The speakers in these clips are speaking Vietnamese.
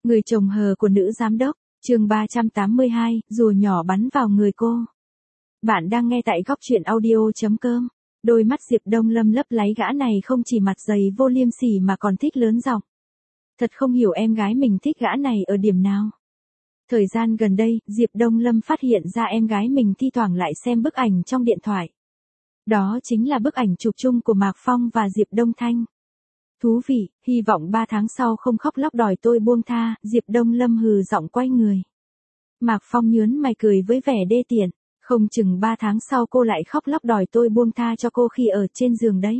Người chồng hờ của nữ giám đốc, chương 382, rùa nhỏ bắn vào người cô. Bạn đang nghe tại góc truyện audio.com. Đôi mắt Diệp Đông Lâm lấp láy, gã này không chỉ mặt dày vô liêm sỉ mà còn thích lớn giọng. Thật không hiểu em gái mình thích gã này ở điểm nào. Thời gian gần đây, Diệp Đông Lâm phát hiện ra em gái mình thi thoảng lại xem bức ảnh trong điện thoại. Đó chính là bức ảnh chụp chung của Mạc Phong và Diệp Đông Thanh. Thú vị, hy vọng 3 tháng sau không khóc lóc đòi tôi buông tha, Diệp Đông Lâm hừ giọng quay người. Mạc Phong nhướng mày cười với vẻ đê tiện, không chừng 3 tháng sau cô lại khóc lóc đòi tôi buông tha cho cô khi ở trên giường đấy.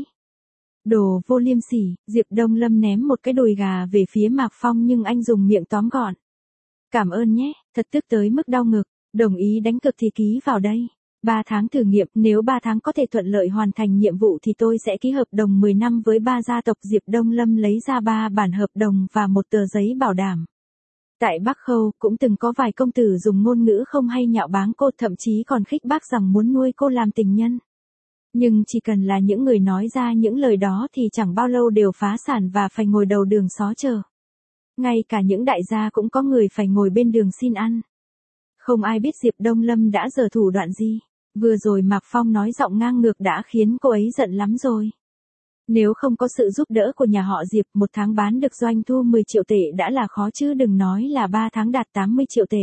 Đồ vô liêm sỉ, Diệp Đông Lâm ném một cái đùi gà về phía Mạc Phong nhưng anh dùng miệng tóm gọn. Cảm ơn nhé, thật tức tới mức đau ngực, đồng ý đánh cược thì ký vào đây. 3 tháng thử nghiệm, nếu 3 tháng có thể thuận lợi hoàn thành nhiệm vụ thì tôi sẽ ký hợp đồng 10 năm với 3 gia tộc. Diệp Đông Lâm lấy ra 3 bản hợp đồng và một tờ giấy bảo đảm. Tại Bắc Khâu, cũng từng có vài công tử dùng ngôn ngữ không hay nhạo báng cô, thậm chí còn khích bác rằng muốn nuôi cô làm tình nhân. Nhưng chỉ cần là những người nói ra những lời đó thì chẳng bao lâu đều phá sản và phải ngồi đầu đường xó chợ. Ngay cả những đại gia cũng có người phải ngồi bên đường xin ăn. Không ai biết Diệp Đông Lâm đã giở thủ đoạn gì. Vừa rồi Mạc Phong nói giọng ngang ngược đã khiến cô ấy giận lắm rồi. Nếu không có sự giúp đỡ của nhà họ Diệp, 1 tháng bán được doanh thu 10 triệu tệ đã là khó chứ đừng nói là 3 tháng đạt 80 triệu tệ.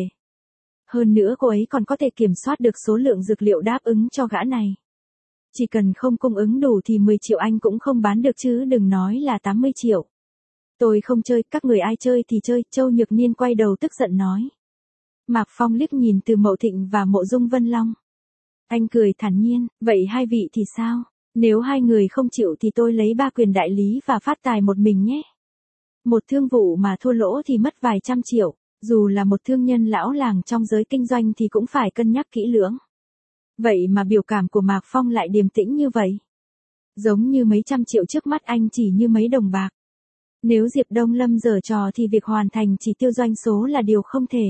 Hơn nữa cô ấy còn có thể kiểm soát được số lượng dược liệu đáp ứng cho gã này. Chỉ cần không cung ứng đủ thì 10 triệu anh cũng không bán được chứ đừng nói là 80 triệu. Tôi không chơi, các người ai chơi thì chơi, Châu Nhược Niên quay đầu tức giận nói. Mạc Phong liếc nhìn Từ Mậu Thịnh và Mộ Dung Vân Long. Anh cười thản nhiên, vậy hai vị thì sao? Nếu hai người không chịu thì tôi lấy 3 quyền đại lý và phát tài một mình nhé. Một thương vụ mà thua lỗ thì mất vài trăm triệu, dù là một thương nhân lão làng trong giới kinh doanh thì cũng phải cân nhắc kỹ lưỡng. Vậy mà biểu cảm của Mạc Phong lại điềm tĩnh như vậy. Giống như mấy trăm triệu trước mắt anh chỉ như mấy đồng bạc. Nếu Diệp Đông Lâm giở trò thì việc hoàn thành chỉ tiêu doanh số là điều không thể.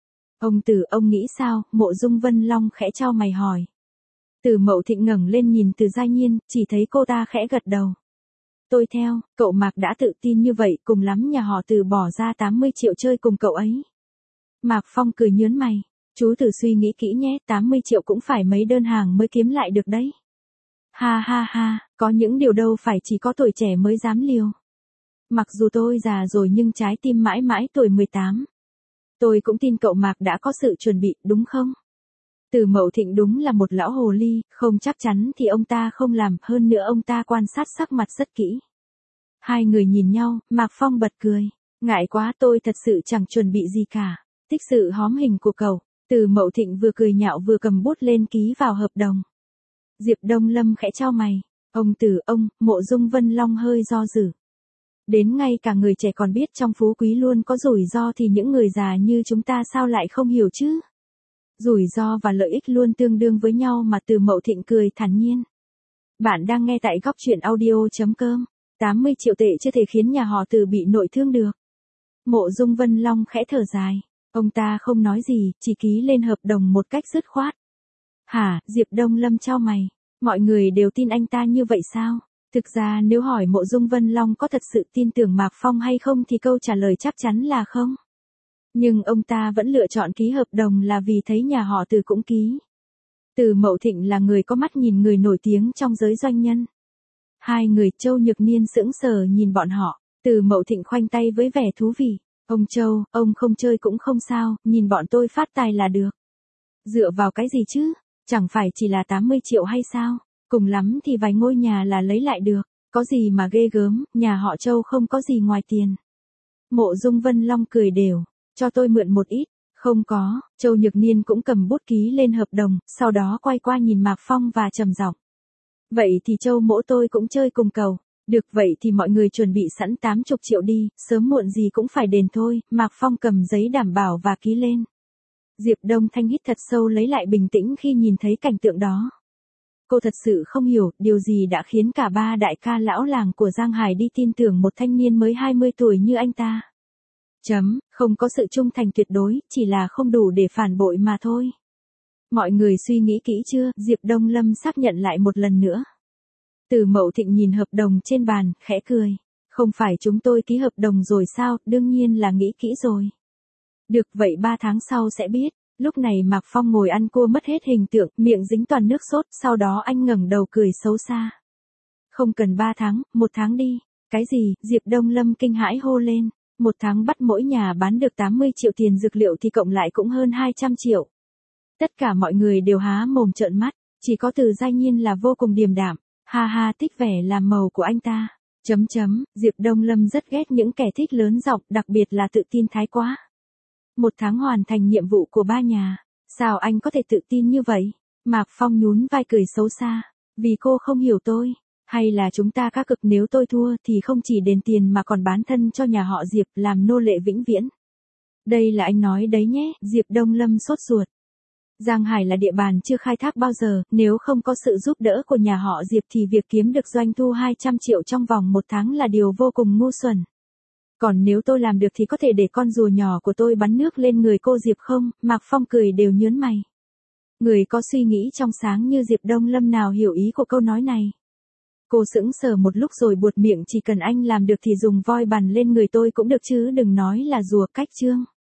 Ông Tử, ông nghĩ sao? Mộ Dung Vân Long khẽ chau mày hỏi. Từ Mậu Thịnh ngẩng lên nhìn Từ Giai Nhiên, chỉ thấy cô ta khẽ gật đầu. Tôi theo, cậu Mạc đã tự tin như vậy, cùng lắm nhà họ Từ bỏ ra 80 triệu chơi cùng cậu ấy. Mạc Phong cười nhớn mày, chú thử suy nghĩ kỹ nhé, 80 triệu cũng phải mấy đơn hàng mới kiếm lại được đấy. Ha ha ha, có những điều đâu phải chỉ có tuổi trẻ mới dám liều. Mặc dù tôi già rồi nhưng trái tim mãi mãi tuổi 18. Tôi cũng tin cậu Mạc đã có sự chuẩn bị, đúng không? Từ Mậu Thịnh đúng là một lão hồ ly, không chắc chắn thì ông ta không làm, hơn nữa ông ta quan sát sắc mặt rất kỹ. Hai người nhìn nhau, Mạc Phong bật cười. Ngại quá, tôi thật sự chẳng chuẩn bị gì cả. Thích sự hóm hình của cậu. Từ Mậu Thịnh vừa cười nhạo vừa cầm bút lên ký vào hợp đồng. Diệp Đông Lâm khẽ chau mày. Ông Từ, ông, Mộ Dung Vân Long hơi do dự. Đến ngay cả người trẻ còn biết trong phú quý luôn có rủi ro thì những người già như chúng ta sao lại không hiểu chứ? Rủi ro và lợi ích luôn tương đương với nhau mà. Từ Mậu Thịnh cười thản nhiên. Bạn đang nghe tại góc truyện audio.com. 80 triệu tệ chưa thể khiến nhà họ Từ bị nội thương được. Mộ Dung Vân Long khẽ thở dài. Ông ta không nói gì, chỉ ký lên hợp đồng một cách dứt khoát. Hả? Diệp Đông Lâm chau mày. Mọi người đều tin anh ta như vậy sao? Thực ra nếu hỏi Mộ Dung Vân Long có thật sự tin tưởng Mạc Phong hay không thì câu trả lời chắc chắn là không. Nhưng ông ta vẫn lựa chọn ký hợp đồng là vì thấy nhà họ Từ cũng ký. Từ Mậu Thịnh là người có mắt nhìn người nổi tiếng trong giới doanh nhân. Hai người Châu Nhược Niên sững sờ nhìn bọn họ. Từ Mậu Thịnh khoanh tay với vẻ thú vị. Ông Châu, ông không chơi cũng không sao, nhìn bọn tôi phát tài là được. Dựa vào cái gì chứ? Chẳng phải chỉ là 80 triệu hay sao? Cùng lắm thì vài ngôi nhà là lấy lại được. Có gì mà ghê gớm, nhà họ Châu không có gì ngoài tiền. Mộ Dung Vân Long cười đều. Cho tôi mượn một ít. Không có. Châu Nhược Niên cũng cầm bút ký lên hợp đồng, sau đó quay qua nhìn Mạc Phong và trầm giọng. Vậy thì Châu mỗ tôi cũng chơi cùng cậu. Được, vậy thì mọi người chuẩn bị sẵn 80 triệu đi, sớm muộn gì cũng phải đền thôi. Mạc Phong cầm giấy đảm bảo và ký lên. Diệp Đông Thanh hít thật sâu lấy lại bình tĩnh khi nhìn thấy cảnh tượng đó. Cô thật sự không hiểu điều gì đã khiến cả 3 đại ca lão làng của Giang Hải đi tin tưởng một thanh niên mới 20 tuổi như anh ta. Không có sự trung thành tuyệt đối, chỉ là không đủ để phản bội mà thôi. Mọi người suy nghĩ kỹ chưa? Diệp Đông Lâm xác nhận lại một lần nữa. Từ Mậu Thịnh nhìn hợp đồng trên bàn, khẽ cười. Không phải chúng tôi ký hợp đồng rồi sao, đương nhiên là nghĩ kỹ rồi. Được vậy 3 tháng sau sẽ biết. Lúc này Mạc Phong ngồi ăn cua mất hết hình tượng, miệng dính toàn nước sốt, sau đó anh ngẩng đầu cười xấu xa. Không cần 3 tháng, 1 tháng đi. Cái gì, Diệp Đông Lâm kinh hãi hô lên. 1 tháng bắt mỗi nhà bán được 80 triệu tiền dược liệu thì cộng lại cũng hơn 200 triệu. Tất cả mọi người đều há mồm trợn mắt, chỉ có Từ Giai Nhiên là vô cùng điềm đạm. Ha ha, thích vẻ làm màu của anh ta. Diệp Đông Lâm rất ghét những kẻ thích lớn giọng, đặc biệt là tự tin thái quá. 1 tháng hoàn thành nhiệm vụ của 3 nhà. Sao anh có thể tự tin như vậy? Mạc Phong nhún vai cười xấu xa. Vì cô không hiểu tôi. Hay là chúng ta cá cực, nếu tôi thua thì không chỉ đền tiền mà còn bán thân cho nhà họ Diệp làm nô lệ vĩnh viễn. Đây là anh nói đấy nhé, Diệp Đông Lâm sốt ruột. Giang Hải là địa bàn chưa khai thác bao giờ, nếu không có sự giúp đỡ của nhà họ Diệp thì việc kiếm được doanh thu 200 triệu trong vòng 1 tháng là điều vô cùng ngu xuẩn. Còn nếu tôi làm được thì có thể để con rùa nhỏ của tôi bắn nước lên người cô Diệp không? Mạc Phong cười đều nhớn mày. Người có suy nghĩ trong sáng như Diệp Đông Lâm nào hiểu ý của câu nói này. Cô sững sờ một lúc rồi buột miệng, chỉ cần anh làm được thì dùng voi bắn lên người tôi cũng được chứ đừng nói là rùa. Cách chương